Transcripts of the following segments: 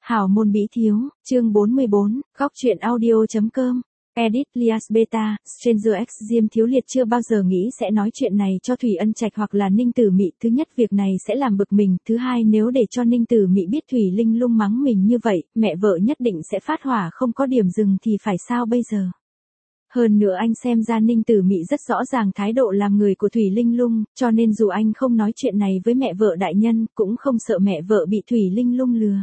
Hảo môn bí thiếu, chương 44, góc truyện audio.com. Edit Lias Beta, Stranger X Diêm Thiếu Liệt chưa bao giờ nghĩ sẽ nói chuyện này cho Thủy Ân Trạch hoặc là Ninh Tử Mị. Thứ nhất, việc này sẽ làm bực mình. Thứ hai, nếu để cho Ninh Tử Mị biết Thủy Linh Lung mắng mình như vậy, mẹ vợ nhất định sẽ phát hỏa không có điểm dừng thì phải sao bây giờ. Hơn nữa anh xem ra Ninh Tử Mị rất rõ ràng thái độ làm người của Thủy Linh Lung, cho nên dù anh không nói chuyện này với mẹ vợ đại nhân, cũng không sợ mẹ vợ bị Thủy Linh Lung lừa.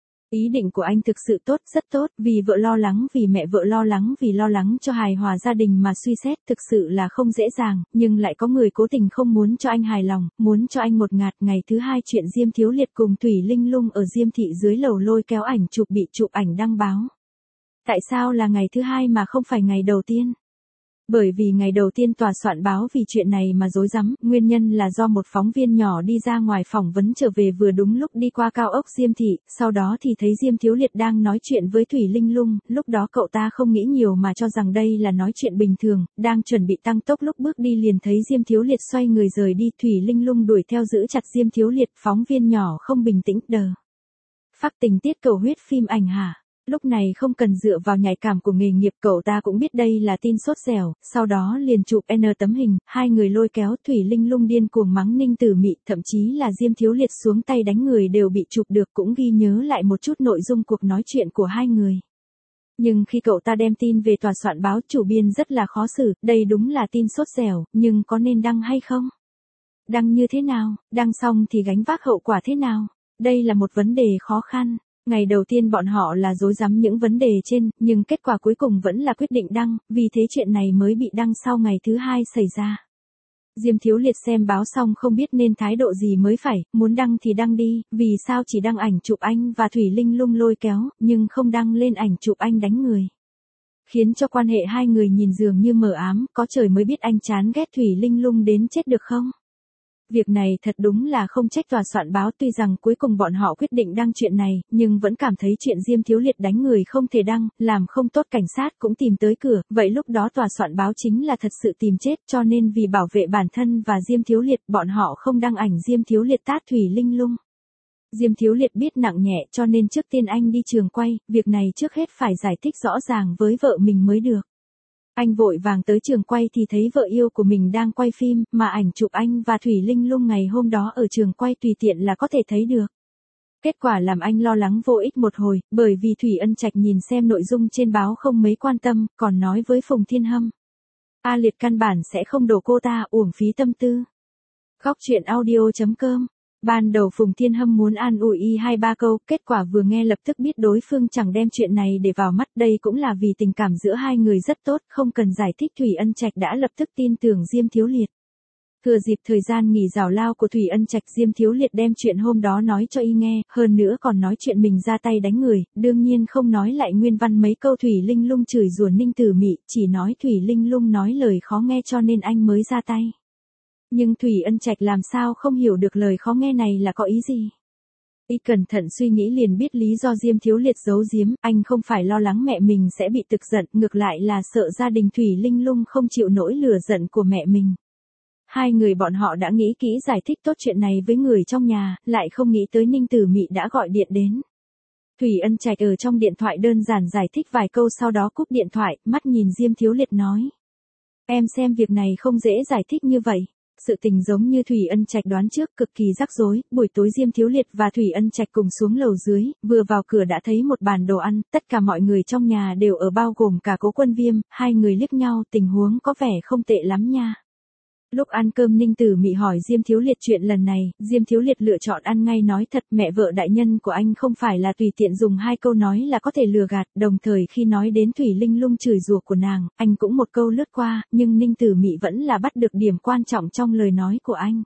Ý định của anh thực sự tốt, rất tốt, vì vợ lo lắng, vì mẹ vợ lo lắng, vì lo lắng cho hài hòa gia đình mà suy xét, thực sự là không dễ dàng, nhưng lại có người cố tình không muốn cho anh hài lòng, muốn cho anh một ngạt. Ngày thứ hai chuyện Diêm Thiếu Liệt cùng Thủy Linh Lung ở Diêm thị dưới lầu lôi kéo ảnh chụp bị chụp ảnh đăng báo. Tại sao là ngày thứ hai mà không phải ngày đầu tiên? Bởi vì ngày đầu tiên tòa soạn báo vì chuyện này mà rối rắm, nguyên nhân là do một phóng viên nhỏ đi ra ngoài phỏng vấn trở về vừa đúng lúc đi qua cao ốc Diêm thị, sau đó thì thấy Diêm Thiếu Liệt đang nói chuyện với Thủy Linh Lung, lúc đó cậu ta không nghĩ nhiều mà cho rằng đây là nói chuyện bình thường, đang chuẩn bị tăng tốc lúc bước đi liền thấy Diêm Thiếu Liệt xoay người rời đi, Thủy Linh Lung đuổi theo giữ chặt Diêm Thiếu Liệt, phóng viên nhỏ không bình tĩnh, đờ. Phác tình tiết cầu huyết phim ảnh hả? Lúc này không cần dựa vào nhạy cảm của nghề nghiệp, cậu ta cũng biết đây là tin sốt dẻo, sau đó liền chụp N tấm hình, hai người lôi kéo, Thủy Linh Lung điên cuồng mắng Ninh Tử Mị, thậm chí là Diêm Thiếu Liệt xuống tay đánh người đều bị chụp được, cũng ghi nhớ lại một chút nội dung cuộc nói chuyện của hai người. Nhưng khi cậu ta đem tin về tòa soạn báo, chủ biên rất là khó xử, đây đúng là tin sốt dẻo, nhưng có nên đăng hay không? Đăng như thế nào? Đăng xong thì gánh vác hậu quả thế nào? Đây là một vấn đề khó khăn. Ngày đầu tiên bọn họ là rối rắm những vấn đề trên, nhưng kết quả cuối cùng vẫn là quyết định đăng, vì thế chuyện này mới bị đăng sau ngày thứ hai xảy ra. Diêm Thiếu Liệt xem báo xong không biết nên thái độ gì mới phải, muốn đăng thì đăng đi, vì sao chỉ đăng ảnh chụp anh và Thủy Linh Lung lôi kéo, nhưng không đăng lên ảnh chụp anh đánh người. Khiến cho quan hệ hai người nhìn dường như mờ ám, có trời mới biết anh chán ghét Thủy Linh Lung đến chết được không? Việc này thật đúng là không trách tòa soạn báo, tuy rằng cuối cùng bọn họ quyết định đăng chuyện này, nhưng vẫn cảm thấy chuyện Diêm Thiếu Liệt đánh người không thể đăng, làm không tốt cảnh sát cũng tìm tới cửa, vậy lúc đó tòa soạn báo chính là thật sự tìm chết, cho nên vì bảo vệ bản thân và Diêm Thiếu Liệt, bọn họ không đăng ảnh Diêm Thiếu Liệt tát Thủy Linh Lung. Diêm Thiếu Liệt biết nặng nhẹ cho nên trước tiên anh đi trường quay, việc này trước hết phải giải thích rõ ràng với vợ mình mới được. Anh vội vàng tới trường quay thì thấy vợ yêu của mình đang quay phim, mà ảnh chụp anh và Thủy Linh Lung ngày hôm đó ở trường quay tùy tiện là có thể thấy được. Kết quả làm anh lo lắng vô ích một hồi, bởi vì Thủy Ân Trạch nhìn xem nội dung trên báo không mấy quan tâm, còn nói với Phùng Thiên Hâm. A Liệt căn bản sẽ không đổ cô ta, uổng phí tâm tư. Góc truyện audio.com. Ban đầu Phùng Thiên Hâm muốn an ủi y 2-3 câu, kết quả vừa nghe lập tức biết đối phương chẳng đem chuyện này để vào mắt, đây cũng là vì tình cảm giữa hai người rất tốt, không cần giải thích. Thủy Ân Trạch đã lập tức tin tưởng Diêm Thiếu Liệt. Thừa dịp thời gian nghỉ giải lao của Thủy Ân Trạch, Diêm Thiếu Liệt đem chuyện hôm đó nói cho y nghe, hơn nữa còn nói chuyện mình ra tay đánh người, đương nhiên không nói lại nguyên văn mấy câu Thủy Linh Lung chửi rủa Ninh Tử Mị, chỉ nói Thủy Linh Lung nói lời khó nghe cho nên anh mới ra tay. Nhưng Thủy Ân Trạch làm sao không hiểu được lời khó nghe này là có ý gì. Y cẩn thận suy nghĩ liền biết lý do Diêm Thiếu Liệt giấu giếm, anh không phải lo lắng mẹ mình sẽ bị tức giận, ngược lại là sợ gia đình Thủy Linh Lung không chịu nổi lửa giận của mẹ mình. Hai người bọn họ đã nghĩ kỹ giải thích tốt chuyện này với người trong nhà, lại không nghĩ tới Ninh Tử Mị đã gọi điện đến. Thủy Ân Trạch ở trong điện thoại đơn giản giải thích vài câu sau đó cúp điện thoại, mắt nhìn Diêm Thiếu Liệt nói. Em xem việc này không dễ giải thích như vậy. Sự tình giống như Thủy Ân Trạch đoán trước, cực kỳ rắc rối. Buổi tối Diêm Thiếu Liệt và Thủy Ân Trạch cùng xuống lầu dưới, vừa vào cửa đã thấy một bàn đồ ăn, tất cả mọi người trong nhà đều ở bao gồm cả Cố Quân Viêm, hai người liếc nhau, tình huống có vẻ không tệ lắm nha. Lúc ăn cơm Ninh Tử Mị hỏi Diêm Thiếu Liệt chuyện lần này, Diêm Thiếu Liệt lựa chọn ăn ngay nói thật, mẹ vợ đại nhân của anh không phải là tùy tiện dùng 2 câu nói là có thể lừa gạt, đồng thời khi nói đến Thủy Linh Lung chửi rủa của nàng, anh cũng một câu lướt qua, nhưng Ninh Tử Mị vẫn là bắt được điểm quan trọng trong lời nói của anh.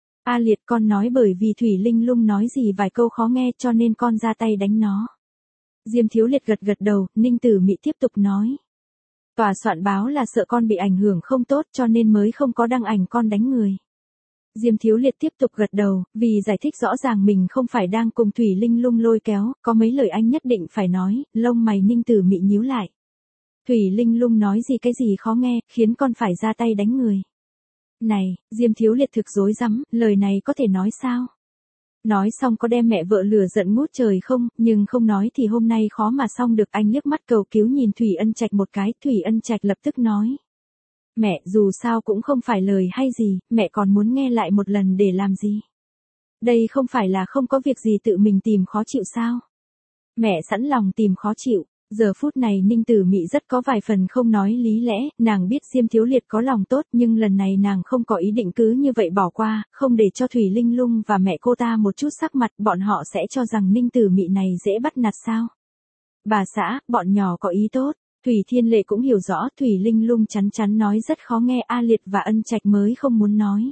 A Liệt, con nói bởi vì Thủy Linh Lung nói gì vài câu khó nghe cho nên con ra tay đánh nó. Diêm Thiếu Liệt gật gật đầu, Ninh Tử Mị tiếp tục nói. Tòa soạn báo là sợ con bị ảnh hưởng không tốt cho nên mới không có đăng ảnh con đánh người. Diêm Thiếu Liệt tiếp tục gật đầu, vì giải thích rõ ràng mình không phải đang cùng Thủy Linh Lung lôi kéo, có mấy lời anh nhất định phải nói, lông mày Ninh Tử Mị nhíu lại. Thủy Linh Lung nói gì cái gì khó nghe, khiến con phải ra tay đánh người. Này, Diêm Thiếu Liệt thực rối rắm, lời này có thể nói sao? Nói xong có đem mẹ vợ lửa giận ngút trời không, nhưng không nói thì hôm nay khó mà xong được. Anh liếc mắt cầu cứu nhìn Thủy Ân Trạch một cái, Thủy Ân Trạch lập tức nói. Mẹ, dù sao cũng không phải lời hay gì, mẹ còn muốn nghe lại một lần để làm gì? Đây không phải là không có việc gì tự mình tìm khó chịu sao? Mẹ sẵn lòng tìm khó chịu. Giờ phút này Ninh Tử Mị rất có vài phần không nói lý lẽ, nàng biết Diêm Thiếu Liệt có lòng tốt nhưng lần này nàng không có ý định cứ như vậy bỏ qua, không để cho Thủy Linh Lung và mẹ cô ta một chút sắc mặt, bọn họ sẽ cho rằng Ninh Tử Mị này dễ bắt nạt sao. Bà xã, bọn nhỏ có ý tốt, Thủy Thiên Lệ cũng hiểu rõ, Thủy Linh Lung chắn chắn nói rất khó nghe, A Liệt và Ân Trạch mới không muốn nói.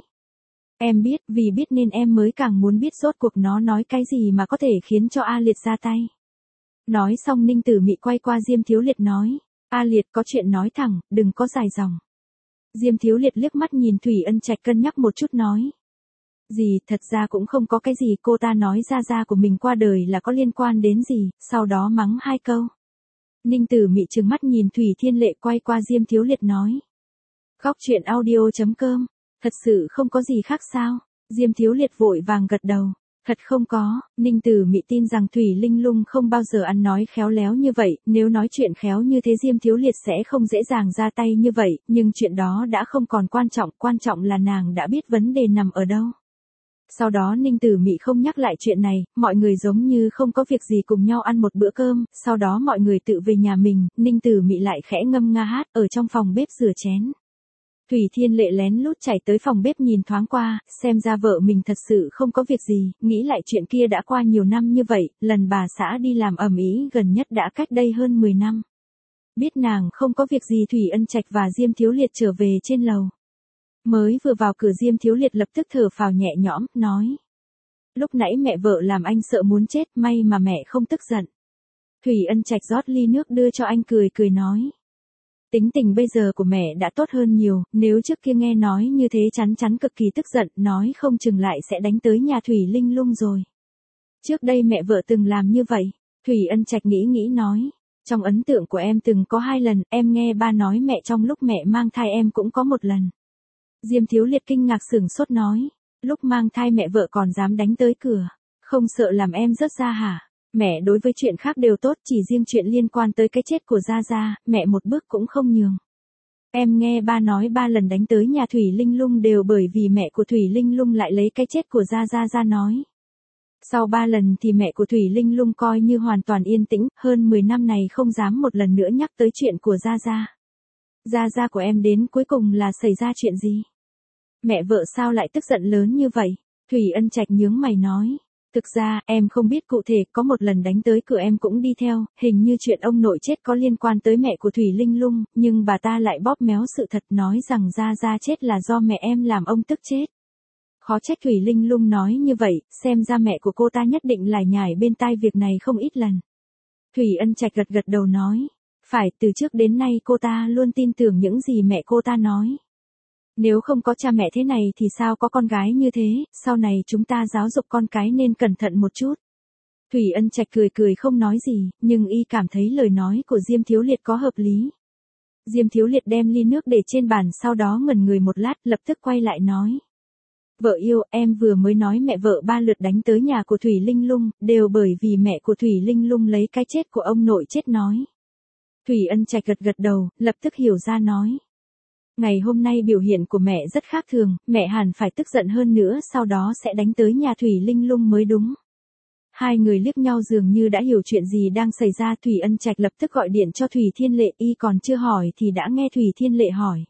Em biết, vì biết nên em mới càng muốn biết rốt cuộc nó nói cái gì mà có thể khiến cho A Liệt ra tay. Nói xong Ninh Tử Mị quay qua Diêm Thiếu Liệt nói, A Liệt có chuyện nói thẳng, đừng có dài dòng. Diêm Thiếu Liệt liếc mắt nhìn Thủy Ân Trạch cân nhắc một chút nói. Gì, thật ra cũng không có cái gì, cô ta nói gia của mình qua đời là có liên quan đến gì, sau đó mắng 2 câu. Ninh Tử Mị trừng mắt nhìn Thủy Thiên Lệ quay qua Diêm Thiếu Liệt nói. Góc truyện audio.com, thật sự không có gì khác sao? Diêm Thiếu Liệt vội vàng gật đầu. Thật không có, Ninh Tử Mị tin rằng Thủy Linh Lung không bao giờ ăn nói khéo léo như vậy, nếu nói chuyện khéo như thế Diêm Thiếu Liệt sẽ không dễ dàng ra tay như vậy, nhưng chuyện đó đã không còn quan trọng là nàng đã biết vấn đề nằm ở đâu. Sau đó Ninh Tử Mị không nhắc lại chuyện này, mọi người giống như không có việc gì cùng nhau ăn một bữa cơm, sau đó mọi người tự về nhà mình, Ninh Tử Mị lại khẽ ngâm nga hát ở trong phòng bếp rửa chén. Thủy Thiên Lệ lén lút chạy tới phòng bếp nhìn thoáng qua, xem ra vợ mình thật sự không có việc gì, nghĩ lại chuyện kia đã qua nhiều năm như vậy, lần bà xã đi làm ầm ĩ gần nhất đã cách đây hơn 10 năm. Biết nàng không có việc gì Thủy Ân Trạch và Diêm Thiếu Liệt trở về trên lầu. Mới vừa vào cửa Diêm Thiếu Liệt lập tức thở phào nhẹ nhõm, nói. Lúc nãy mẹ vợ làm anh sợ muốn chết, may mà mẹ không tức giận. Thủy Ân Trạch rót ly nước đưa cho anh cười nói. Tính tình bây giờ của mẹ đã tốt hơn nhiều, nếu trước kia nghe nói như thế chắn cực kỳ tức giận, nói không chừng lại sẽ đánh tới nhà Thủy Linh Lung rồi. Trước đây mẹ vợ từng làm như vậy, Thủy Ân Trạch nghĩ nói. Trong ấn tượng của em từng có 2 lần, em nghe ba nói mẹ trong lúc mẹ mang thai em cũng có 1 lần. Diêm Thiếu Liệt kinh ngạc sửng sốt nói, lúc mang thai mẹ vợ còn dám đánh tới cửa, không sợ làm em rớt ra hả? Mẹ đối với chuyện khác đều tốt, chỉ riêng chuyện liên quan tới cái chết của Gia, mẹ một bước cũng không nhường. Em nghe ba nói 3 lần đánh tới nhà Thủy Linh Lung đều bởi vì mẹ của Thủy Linh Lung lại lấy cái chết của Gia ra nói. Sau 3 lần thì mẹ của Thủy Linh Lung coi như hoàn toàn yên tĩnh, hơn 10 năm này không dám một lần nữa nhắc tới chuyện của Gia. Gia của em đến cuối cùng là xảy ra chuyện gì? Mẹ vợ sao lại tức giận lớn như vậy? Thủy Ân Trạch nhướng mày nói. Thực ra, em không biết cụ thể, có 1 lần đánh tới cửa em cũng đi theo, hình như chuyện ông nội chết có liên quan tới mẹ của Thủy Linh Lung, nhưng bà ta lại bóp méo sự thật nói rằng Gia chết là do mẹ em làm ông tức chết. Khó trách Thủy Linh Lung nói như vậy, xem ra mẹ của cô ta nhất định lải nhải bên tai việc này không ít lần. Thủy Ân Trạch gật đầu nói, phải, từ trước đến nay cô ta luôn tin tưởng những gì mẹ cô ta nói. Nếu không có cha mẹ thế này thì sao có con gái như thế, sau này chúng ta giáo dục con cái nên cẩn thận một chút. Thủy Ân Trạch cười không nói gì, nhưng y cảm thấy lời nói của Diêm Thiếu Liệt có hợp lý. Diêm Thiếu Liệt đem ly nước để trên bàn sau đó ngẩn người một lát, lập tức quay lại nói. Vợ yêu, em vừa mới nói mẹ vợ 3 lượt đánh tới nhà của Thủy Linh Lung, đều bởi vì mẹ của Thủy Linh Lung lấy cái chết của ông nội chết nói. Thủy Ân Trạch gật đầu, lập tức hiểu ra nói. Ngày hôm nay biểu hiện của mẹ rất khác thường, mẹ hẳn phải tức giận hơn nữa sau đó sẽ đánh tới nhà Thủy Linh Lung mới đúng. Hai người liếc nhau dường như đã hiểu chuyện gì đang xảy ra. Thủy Ân Trạch lập tức gọi điện cho Thủy Thiên Lệ, y còn chưa hỏi thì đã nghe Thủy Thiên Lệ hỏi.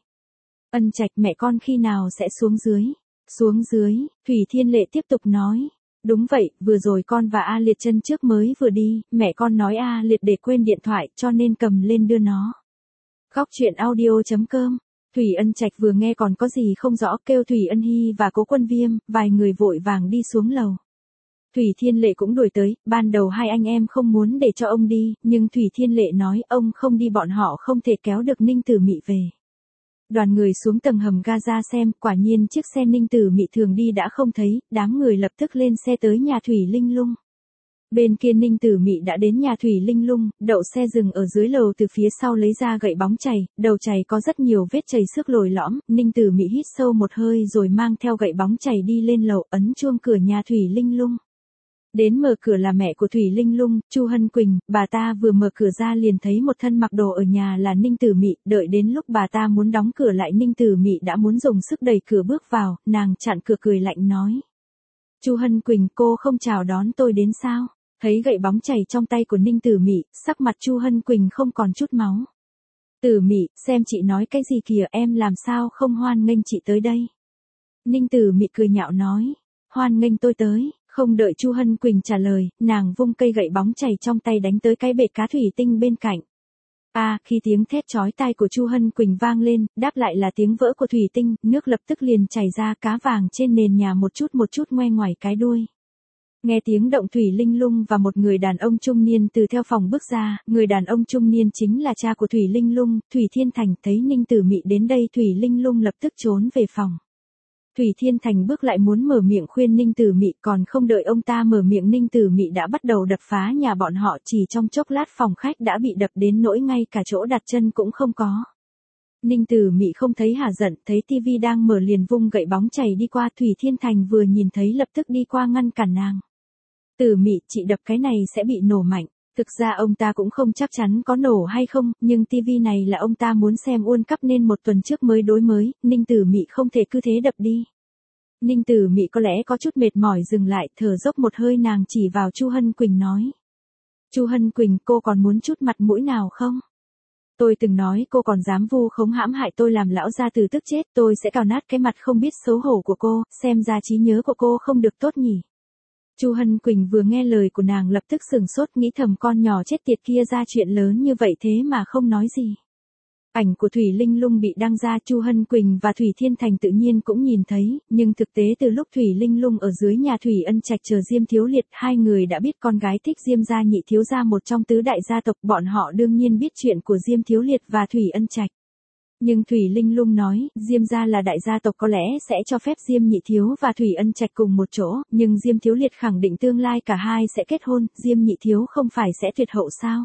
Ân Trạch, mẹ con khi nào sẽ xuống dưới? Xuống dưới, Thủy Thiên Lệ tiếp tục nói. Đúng vậy, vừa rồi con và A Liệt chân trước mới vừa đi, mẹ con nói A Liệt để quên điện thoại cho nên cầm lên đưa nó. Góc truyện audio.com. Thủy Ân Trạch vừa nghe còn có gì không rõ, kêu Thủy Ân Hy và Cố Quân Viêm, vài người vội vàng đi xuống lầu. Thủy Thiên Lệ cũng đuổi tới, ban đầu hai anh em không muốn để cho ông đi, nhưng Thủy Thiên Lệ nói ông không đi bọn họ không thể kéo được Ninh Tử Mị về. Đoàn người xuống tầng hầm ga ra xem, quả nhiên chiếc xe Ninh Tử Mị thường đi đã không thấy, đám người lập tức lên xe tới nhà Thủy Linh Lung. Bên kia Ninh Tử Mị đã đến nhà Thủy Linh Lung, đậu xe dừng ở dưới lầu, từ phía sau lấy ra gậy bóng chày, đầu chày có rất nhiều vết chày xước lồi lõm, Ninh Tử Mị hít sâu một hơi rồi mang theo gậy bóng chày đi lên lầu, ấn chuông cửa nhà Thủy Linh Lung. Đến mở cửa là mẹ của Thủy Linh Lung, Chu Hân Quỳnh, bà ta vừa mở cửa ra liền thấy một thân mặc đồ ở nhà là Ninh Tử Mị, đợi đến lúc bà ta muốn đóng cửa lại Ninh Tử Mị đã muốn dùng sức đẩy cửa bước vào, nàng chặn cửa cười lạnh nói. Chu Hân Quỳnh, cô không chào đón tôi đến sao? Thấy gậy bóng chảy trong tay của Ninh Tử Mị, sắc mặt Chu Hân Quỳnh không còn chút máu. Tử Mị, xem chị nói cái gì kìa, em làm sao không hoan nghênh chị tới đây? Ninh Tử Mị cười nhạo nói, hoan nghênh tôi tới. Không đợi Chu Hân Quỳnh trả lời, nàng vung cây gậy bóng chảy trong tay đánh tới cái bệt cá thủy tinh bên cạnh. Khi tiếng thét chói tai của Chu Hân Quỳnh vang lên, đáp lại là tiếng vỡ của thủy tinh, nước lập tức liền chảy ra, cá vàng trên nền nhà một chút ngoe ngoải cái đuôi. Nghe tiếng động Thủy Linh Lung và một người đàn ông trung niên từ theo phòng bước ra, người đàn ông trung niên chính là cha của Thủy Linh Lung, Thủy Thiên Thành. Thấy Ninh Tử Mị đến đây, Thủy Linh Lung lập tức trốn về phòng. Thủy Thiên Thành bước lại muốn mở miệng khuyên Ninh Tử Mị, còn không đợi ông ta mở miệng Ninh Tử Mị đã bắt đầu đập phá nhà bọn họ, chỉ trong chốc lát phòng khách đã bị đập đến nỗi ngay cả chỗ đặt chân cũng không có. Ninh Tử Mị không thấy hả giận, thấy tivi đang mở liền vung gậy bóng chảy đi qua, Thủy Thiên Thành vừa nhìn thấy lập tức đi qua ngăn cản nàng. Tử Mị, chị đập cái này sẽ bị nổ mạnh. Thực ra ông ta cũng không chắc chắn có nổ hay không, nhưng tivi này là ông ta muốn xem World Cup nên một tuần trước mới đối mới, Ninh Tử Mị không thể cứ thế đập đi. Ninh Tử Mị có lẽ có chút mệt mỏi dừng lại, thở dốc một hơi, nàng chỉ vào Chu Hân Quỳnh nói. Chu Hân Quỳnh, cô còn muốn chút mặt mũi nào không? Tôi từng nói cô còn dám vu khống hãm hại tôi làm lão gia tử tức chết, tôi sẽ cào nát cái mặt không biết xấu hổ của cô, xem ra trí nhớ của cô không được tốt nhỉ. Chu Hân Quỳnh vừa nghe lời của nàng lập tức sửng sốt, nghĩ thầm con nhỏ chết tiệt kia ra chuyện lớn như vậy thế mà không nói gì. Ảnh của Thủy Linh Lung bị đăng ra, Chu Hân Quỳnh và Thủy Thiên Thành tự nhiên cũng nhìn thấy, nhưng thực tế từ lúc Thủy Linh Lung ở dưới nhà Thủy Ân Trạch chờ Diêm Thiếu Liệt, hai người đã biết con gái thích Diêm gia nhị thiếu gia, một trong tứ đại gia tộc, bọn họ đương nhiên biết chuyện của Diêm Thiếu Liệt và Thủy Ân Trạch. Nhưng Thủy Linh Lung nói, Diêm gia là đại gia tộc có lẽ sẽ cho phép Diêm nhị thiếu và Thủy Ân Trạch cùng một chỗ, nhưng Diêm Thiếu Liệt khẳng định tương lai cả hai sẽ kết hôn, Diêm nhị thiếu không phải sẽ tuyệt hậu sao?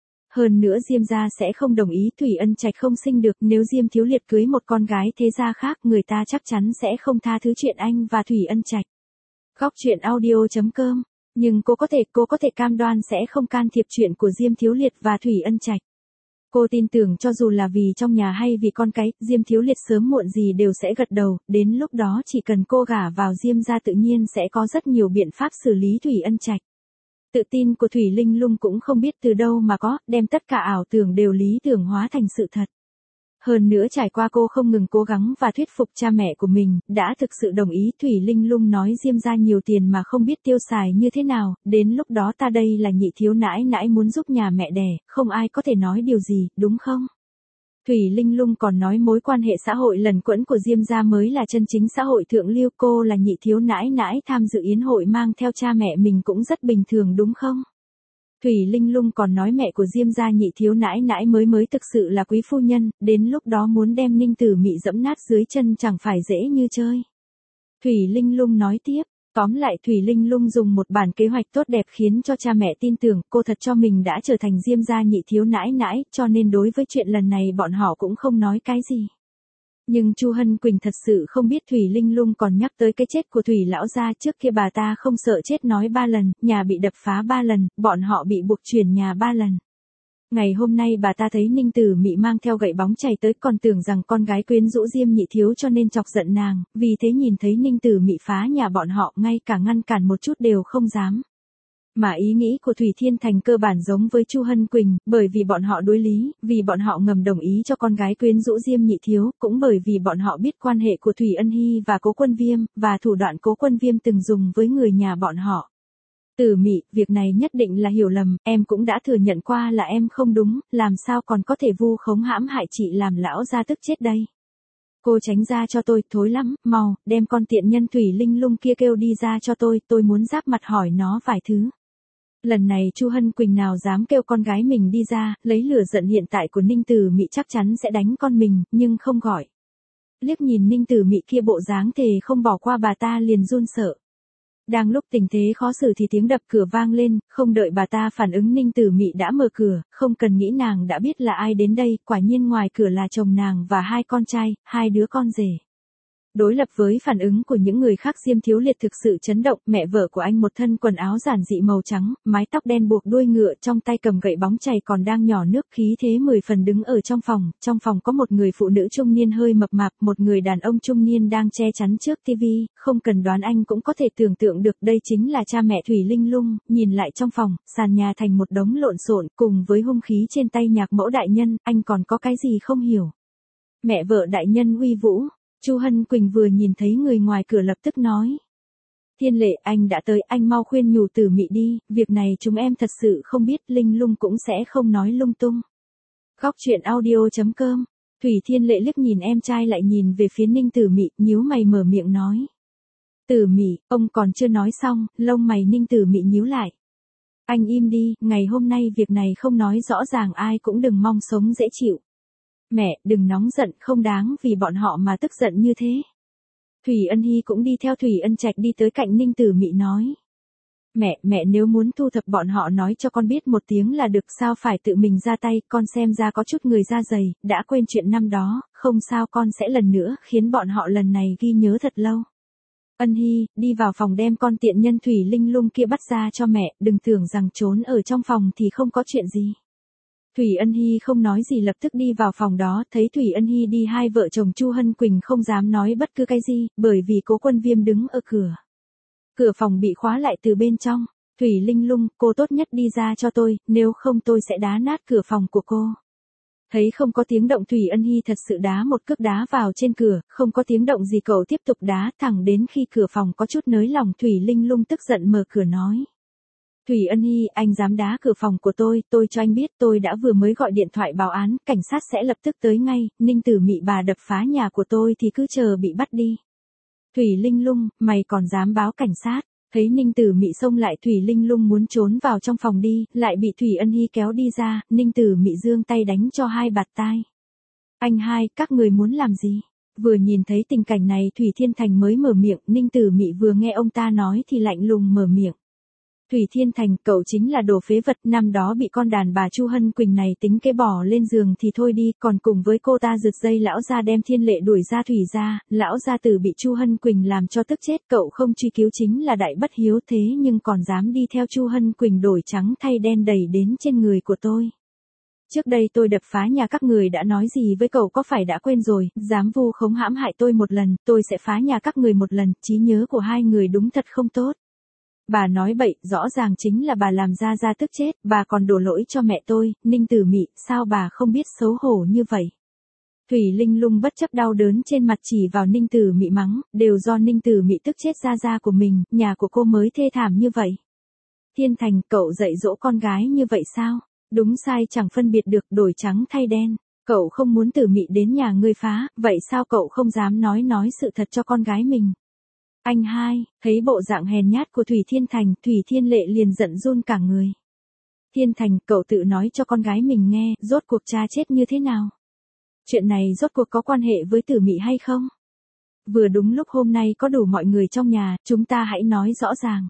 Hơn nữa Diêm gia sẽ không đồng ý Thủy Ân Trạch không sinh được, nếu Diêm Thiếu Liệt cưới một con gái thế gia khác, người ta chắc chắn sẽ không tha thứ chuyện anh và Thủy Ân Trạch. Góc truyện audio.com. Nhưng cô có thể cam đoan sẽ không can thiệp chuyện của Diêm Thiếu Liệt và Thủy Ân Trạch. Cô tin tưởng cho dù là vì trong nhà hay vì con cái, Diêm Thiếu Liệt sớm muộn gì đều sẽ gật đầu, đến lúc đó chỉ cần cô gả vào Diêm gia tự nhiên sẽ có rất nhiều biện pháp xử lý Thủy Ân Trạch. Tự tin của Thủy Linh Lung cũng không biết từ đâu mà có, đem tất cả ảo tưởng đều lý tưởng hóa thành sự thật. Hơn nữa trải qua cô không ngừng cố gắng và thuyết phục cha mẹ của mình, đã thực sự đồng ý. Thủy Linh Lung nói Diêm gia nhiều tiền mà không biết tiêu xài như thế nào, đến lúc đó ta đây là nhị thiếu nãi nãi muốn giúp nhà mẹ đẻ, không ai có thể nói điều gì, đúng không? Thủy Linh Lung còn nói mối quan hệ xã hội lẩn quẩn của Diêm gia mới là chân chính xã hội thượng lưu, cô là nhị thiếu nãi nãi tham dự yến hội mang theo cha mẹ mình cũng rất bình thường đúng không? Thủy Linh Lung còn nói mẹ của Diêm gia nhị thiếu nãi nãi mới thực sự là quý phu nhân, đến lúc đó muốn đem Ninh Tử Mị dẫm nát dưới chân chẳng phải dễ như chơi. Thủy Linh Lung nói tiếp, tóm lại Thủy Linh Lung dùng một bản kế hoạch tốt đẹp khiến cho cha mẹ tin tưởng cô thật cho mình đã trở thành Diêm gia nhị thiếu nãi nãi, cho nên đối với chuyện lần này bọn họ cũng không nói cái gì. Nhưng Chu Hân Quỳnh thật sự không biết Thủy Linh Lung còn nhắc tới cái chết của Thủy lão gia, trước kia bà ta không sợ chết nói 3 lần, nhà bị đập phá 3 lần, bọn họ bị buộc chuyển nhà 3 lần. Ngày hôm nay bà ta thấy Ninh Tử Mị mang theo gậy bóng chảy tới, còn tưởng rằng con gái quyến rũ Diêm nhị thiếu cho nên chọc giận nàng, vì thế nhìn thấy Ninh Tử Mị phá nhà bọn họ ngay cả ngăn cản một chút đều không dám. Mà ý nghĩ của Thủy Thiên Thành cơ bản giống với Chu Hân Quỳnh, bởi vì bọn họ đối lý, vì bọn họ ngầm đồng ý cho con gái quyến rũ Diêm nhị thiếu, cũng bởi vì bọn họ biết quan hệ của Thủy Ân Hy và Cố Quân Viêm, và thủ đoạn Cố Quân Viêm từng dùng với người nhà bọn họ. Tử Mị, việc này nhất định là hiểu lầm, em cũng đã thừa nhận qua là em không đúng, làm sao còn có thể vu khống hãm hại chị làm lão gia tức chết đây. Cô tránh ra cho tôi, thối lắm, mau, đem con tiện nhân Thủy Linh Lung kia kêu đi ra cho tôi muốn giáp mặt hỏi nó vài thứ. Lần này Chu Hân Quỳnh nào dám kêu con gái mình đi ra, lấy lửa giận hiện tại của Ninh Tử Mị chắc chắn sẽ đánh con mình, nhưng không gọi. Liếc nhìn Ninh Tử Mị kia bộ dáng thề không bỏ qua, bà ta liền run sợ. Đang lúc tình thế khó xử thì tiếng đập cửa vang lên, không đợi bà ta phản ứng Ninh Tử Mị đã mở cửa, không cần nghĩ nàng đã biết là ai đến đây, quả nhiên ngoài cửa là chồng nàng và 2 con trai, 2 đứa con rể. Đối lập với phản ứng của những người khác, Diêm Thiếu Liệt thực sự chấn động. Mẹ vợ của anh một thân quần áo giản dị màu trắng, mái tóc đen buộc đuôi ngựa, trong tay cầm gậy bóng chày còn đang nhỏ nước, khí thế 10 phần đứng ở trong phòng. Trong phòng có một người phụ nữ trung niên hơi mập mạp, một người đàn ông trung niên đang che chắn trước tivi. Không cần đoán anh cũng có thể tưởng tượng được đây chính là cha mẹ Thủy Linh Lung. Nhìn lại trong phòng, sàn nhà thành một đống lộn xộn, cùng với hung khí trên tay nhạc mẫu đại nhân, anh còn có cái gì không hiểu. Mẹ vợ đại nhân uy vũ. Chu Hân Quỳnh vừa nhìn thấy người ngoài cửa lập tức nói. Thiên Lệ, anh đã tới, anh mau khuyên nhủ Tử Mị đi, việc này chúng em thật sự không biết, Linh Lung cũng sẽ không nói lung tung. Góc truyện audio.com. Thủy Thiên Lệ liếc nhìn em trai lại nhìn về phía Ninh Tử Mị, nhíu mày mở miệng nói. Tử Mị, ông còn chưa nói xong, lông mày Ninh Tử Mị nhíu lại. Anh im đi, ngày hôm nay việc này không nói rõ ràng ai cũng đừng mong sống dễ chịu. Mẹ, đừng nóng giận, không đáng vì bọn họ mà tức giận như thế. Thủy Ân Hy cũng đi theo Thủy Ân Trạch đi tới cạnh Ninh Tử Mị nói. Mẹ nếu muốn thu thập bọn họ nói cho con biết một tiếng là được, sao phải tự mình ra tay, con xem ra có chút người da dày, đã quên chuyện năm đó, không sao, con sẽ lần nữa khiến bọn họ lần này ghi nhớ thật lâu. Ân Hy, đi vào phòng đem con tiện nhân Thủy Linh Lung kia bắt ra cho mẹ, đừng tưởng rằng trốn ở trong phòng thì không có chuyện gì. Thủy Ân Hy không nói gì lập tức đi vào phòng đó, thấy Thủy Ân Hy đi, hai vợ chồng Chu Hân Quỳnh không dám nói bất cứ cái gì, bởi vì Cố Quân Viêm đứng ở cửa. Cửa phòng bị khóa lại từ bên trong. Thủy Linh Lung, cô tốt nhất đi ra cho tôi, nếu không tôi sẽ đá nát cửa phòng của cô. Thấy không có tiếng động, Thủy Ân Hy thật sự đá một cước đá vào trên cửa, không có tiếng động gì, cậu tiếp tục đá thẳng đến khi cửa phòng có chút nới lỏng. Thủy Linh Lung tức giận mở cửa nói. Thủy Ân Hy, anh dám đá cửa phòng của tôi cho anh biết tôi đã vừa mới gọi điện thoại báo án, cảnh sát sẽ lập tức tới ngay, Ninh Tử Mị bà đập phá nhà của tôi thì cứ chờ bị bắt đi. Thủy Linh Lung, mày còn dám báo cảnh sát? Thấy Ninh Tử Mị xông lại, Thủy Linh Lung muốn trốn vào trong phòng đi, lại bị Thủy Ân Hy kéo đi ra, Ninh Tử Mị giương tay đánh cho hai bạt tai. Anh hai, các người muốn làm gì? Vừa nhìn thấy tình cảnh này Thủy Thiên Thành mới mở miệng, Ninh Tử Mị vừa nghe ông ta nói thì lạnh lùng mở miệng. Thủy Thiên Thành, cậu chính là đồ phế vật, năm đó bị con đàn bà Chu Hân Quỳnh này tính kế bỏ lên giường thì thôi đi, còn cùng với cô ta giật dây lão gia đem Thiên Lệ đuổi ra Thủy gia, lão gia tử bị Chu Hân Quỳnh làm cho tức chết, cậu không truy cứu chính là đại bất hiếu, thế nhưng còn dám đi theo Chu Hân Quỳnh đổi trắng thay đen đẩy đến trên người của tôi. Trước đây tôi đập phá nhà các người đã nói gì với cậu, có phải đã quên rồi, dám vu khống hãm hại tôi một lần, tôi sẽ phá nhà các người một lần, trí nhớ của hai người đúng thật không tốt. Bà nói bậy, rõ ràng chính là bà làm ra tức chết, bà còn đổ lỗi cho mẹ tôi, Ninh Tử Mị, sao bà không biết xấu hổ như vậy? Thủy Linh Lung bất chấp đau đớn trên mặt chỉ vào Ninh Tử Mị mắng, đều do Ninh Tử Mị tức chết ra của mình, nhà của cô mới thê thảm như vậy. Thiên Thành, cậu dạy dỗ con gái như vậy sao? Đúng sai chẳng phân biệt được, đổi trắng thay đen. Cậu không muốn Tử Mị đến nhà ngươi phá, vậy sao cậu không dám nói sự thật cho con gái mình? Anh hai, thấy bộ dạng hèn nhát của Thủy Thiên Thành, Thủy Thiên Lệ liền giận run cả người. Thiên Thành, cậu tự nói cho con gái mình nghe, rốt cuộc cha chết như thế nào? Chuyện này rốt cuộc có quan hệ với Tử Mị hay không? Vừa đúng lúc hôm nay có đủ mọi người trong nhà, chúng ta hãy nói rõ ràng.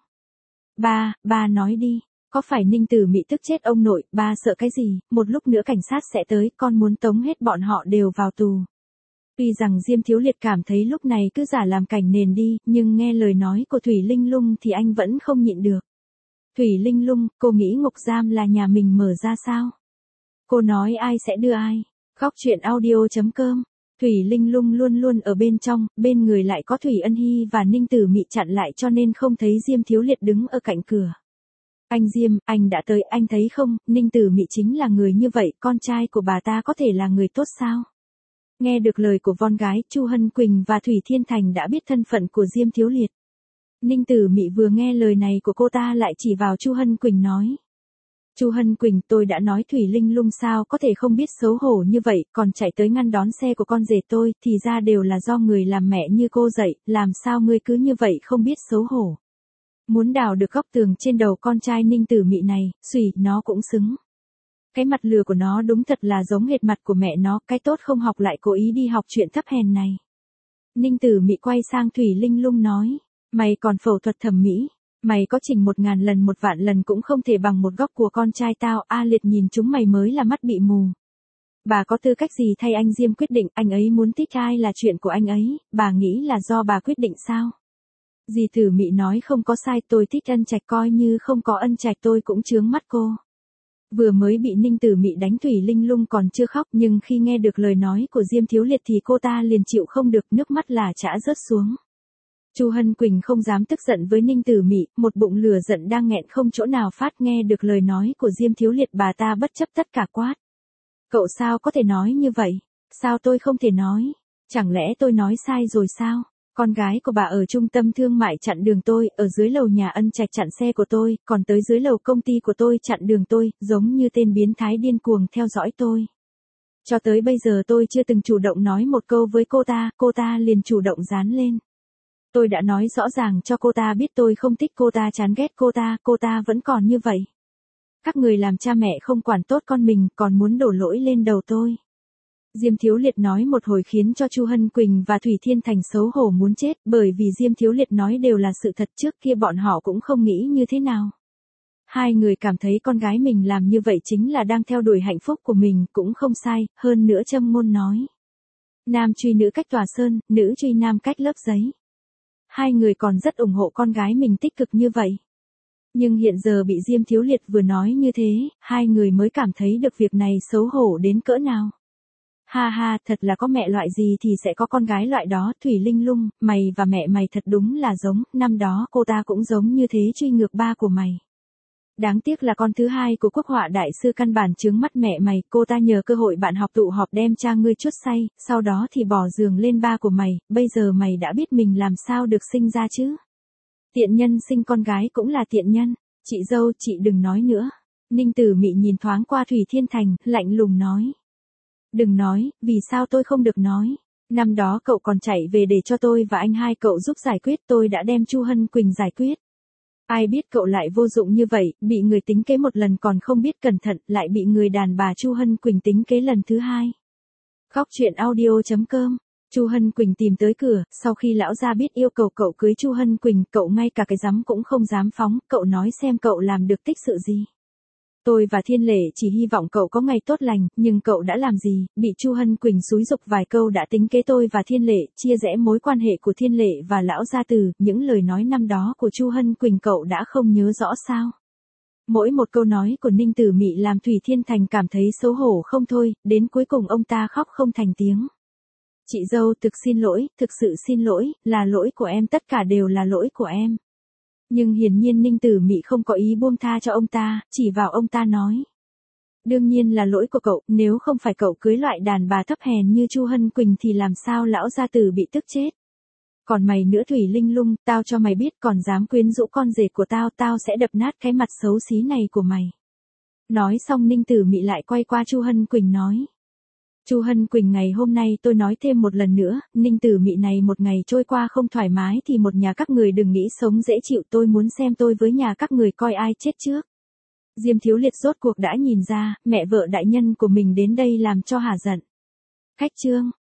Ba nói đi, có phải Ninh Tử Mị tức chết ông nội, ba sợ cái gì, một lúc nữa cảnh sát sẽ tới, con muốn tống hết bọn họ đều vào tù. Tuy rằng Diêm Thiếu Liệt cảm thấy lúc này cứ giả làm cảnh nền đi, nhưng nghe lời nói của Thủy Linh Lung thì anh vẫn không nhịn được. Thủy Linh Lung, cô nghĩ ngục giam là nhà mình mở ra sao? Cô nói ai sẽ đưa ai? Góc truyện audio.com. Thủy Linh Lung luôn luôn ở bên trong, bên người lại có Thủy Ân Hy và Ninh Tử Mị chặn lại cho nên không thấy Diêm Thiếu Liệt đứng ở cạnh cửa. Anh Diêm, anh đã tới, anh thấy không, Ninh Tử Mị chính là người như vậy, con trai của bà ta có thể là người tốt sao? Nghe được lời của con gái, Chu Hân Quỳnh và Thủy Thiên Thành đã biết thân phận của Diêm Thiếu Liệt. Ninh Tử Mị vừa nghe lời này của cô ta lại chỉ vào Chu Hân Quỳnh nói. Chu Hân Quỳnh, tôi đã nói Thủy Linh Lung sao có thể không biết xấu hổ như vậy, còn chạy tới ngăn đón xe của con rể tôi, thì ra đều là do người làm mẹ như cô dạy, làm sao ngươi cứ như vậy không biết xấu hổ. Muốn đào được góc tường trên đầu con trai Ninh Tử Mị này, xùy, nó cũng xứng. Cái mặt lừa của nó đúng thật là giống hệt mặt của mẹ nó, cái tốt không học lại cố ý đi học chuyện thấp hèn này. Ninh Tử Mị quay sang Thủy Linh Lung nói, mày còn phẫu thuật thẩm mỹ, mày có chỉnh 1000 lần 1 vạn lần cũng không thể bằng một góc của con trai tao, A Liệt nhìn chúng mày mới là mắt bị mù. Bà có tư cách gì thay anh Diêm quyết định, anh ấy muốn thích ai là chuyện của anh ấy, bà nghĩ là do bà quyết định sao? Dì Tử Mị nói không có sai, tôi thích Ân Trạch, coi như không có Ân Trạch tôi cũng chướng mắt cô. Vừa mới bị Ninh Tử Mị đánh, Thủy Linh Lung còn chưa khóc, nhưng khi nghe được lời nói của Diêm Thiếu Liệt thì cô ta liền chịu không được, nước mắt là chả rớt xuống. Chu Hân Quỳnh không dám tức giận với Ninh Tử Mị, một bụng lửa giận đang nghẹn không chỗ nào phát, nghe được lời nói của Diêm Thiếu Liệt bà ta bất chấp tất cả quát. Cậu sao có thể nói như vậy? Sao tôi không thể nói? Chẳng lẽ tôi nói sai rồi sao? Con gái của bà ở trung tâm thương mại chặn đường tôi, ở dưới lầu nhà Ân Trạch chặn xe của tôi, còn tới dưới lầu công ty của tôi chặn đường tôi, giống như tên biến thái điên cuồng theo dõi tôi. Cho tới bây giờ tôi chưa từng chủ động nói một câu với cô ta liền chủ động dán lên. Tôi đã nói rõ ràng cho cô ta biết tôi không thích cô ta, chán ghét cô ta vẫn còn như vậy. Các người làm cha mẹ không quản tốt con mình, còn muốn đổ lỗi lên đầu tôi. Diêm Thiếu Liệt nói một hồi khiến cho Chu Hân Quỳnh và Thủy Thiên Thành xấu hổ muốn chết, bởi vì Diêm Thiếu Liệt nói đều là sự thật, trước kia bọn họ cũng không nghĩ như thế nào. Hai người cảm thấy con gái mình làm như vậy chính là đang theo đuổi hạnh phúc của mình, cũng không sai, hơn nữa châm ngôn nói. Nam truy nữ cách tòa sơn, nữ truy nam cách lớp giấy. Hai người còn rất ủng hộ con gái mình tích cực như vậy. Nhưng hiện giờ bị Diêm Thiếu Liệt vừa nói như thế, hai người mới cảm thấy được việc này xấu hổ đến cỡ nào. Ha ha, thật là có mẹ loại gì thì sẽ có con gái loại đó, Thủy Linh Lung, mày và mẹ mày thật đúng là giống, năm đó cô ta cũng giống như thế truy ngược ba của mày. Đáng tiếc là con thứ hai của Quốc Họa đại sư căn bản chướng mắt mẹ mày, cô ta nhờ cơ hội bạn học tụ họp đem cha ngươi chuốt say, sau đó thì bỏ giường lên ba của mày, bây giờ mày đã biết mình làm sao được sinh ra chứ. Tiện nhân sinh con gái cũng là tiện nhân, chị dâu chị đừng nói nữa. Ninh Tử Mị nhìn thoáng qua Thủy Thiên Thành, lạnh lùng nói. Đừng nói, vì sao tôi không được nói. Năm đó cậu còn chạy về để cho tôi và anh hai cậu giúp giải quyết, tôi đã đem Chu Hân Quỳnh giải quyết. Ai biết cậu lại vô dụng như vậy, bị người tính kế một lần còn không biết cẩn thận, lại bị người đàn bà Chu Hân Quỳnh tính kế lần thứ hai. Khóc chuyện audio.com. Chu Hân Quỳnh tìm tới cửa, sau khi lão gia biết yêu cầu cậu cưới Chu Hân Quỳnh, cậu ngay cả cái dám cũng không dám phóng, cậu nói xem cậu làm được tích sự gì. Tôi và Thiên Lệ chỉ hy vọng cậu có ngày tốt lành, nhưng cậu đã làm gì, bị Chu Hân Quỳnh xúi giục vài câu đã tính kế tôi và Thiên Lệ, chia rẽ mối quan hệ của Thiên Lệ và lão gia tử, những lời nói năm đó của Chu Hân Quỳnh cậu đã không nhớ rõ sao. Mỗi một câu nói của Ninh Tử Mị làm Thủy Thiên Thành cảm thấy xấu hổ không thôi, đến cuối cùng ông ta khóc không thành tiếng. Chị dâu thực xin lỗi, thực sự xin lỗi, là lỗi của em, tất cả đều là lỗi của em. Nhưng hiển nhiên Ninh Tử Mị không có ý buông tha cho ông ta, chỉ vào ông ta nói. Đương nhiên là lỗi của cậu, nếu không phải cậu cưới loại đàn bà thấp hèn như Chu Hân Quỳnh thì làm sao lão gia tử bị tức chết. Còn mày nữa Thủy Linh Lung, tao cho mày biết còn dám quyến rũ con rể của tao, tao sẽ đập nát cái mặt xấu xí này của mày. Nói xong Ninh Tử Mị lại quay qua Chu Hân Quỳnh nói. Chu Hân Quỳnh, ngày hôm nay tôi nói thêm một lần nữa, Ninh Tử Mị này một ngày trôi qua không thoải mái thì một nhà các người đừng nghĩ sống dễ chịu, tôi muốn xem tôi với nhà các người coi ai chết trước. Diêm Thiếu Liệt rốt cuộc đã nhìn ra, mẹ vợ đại nhân của mình đến đây làm cho hả giận. Khách trương.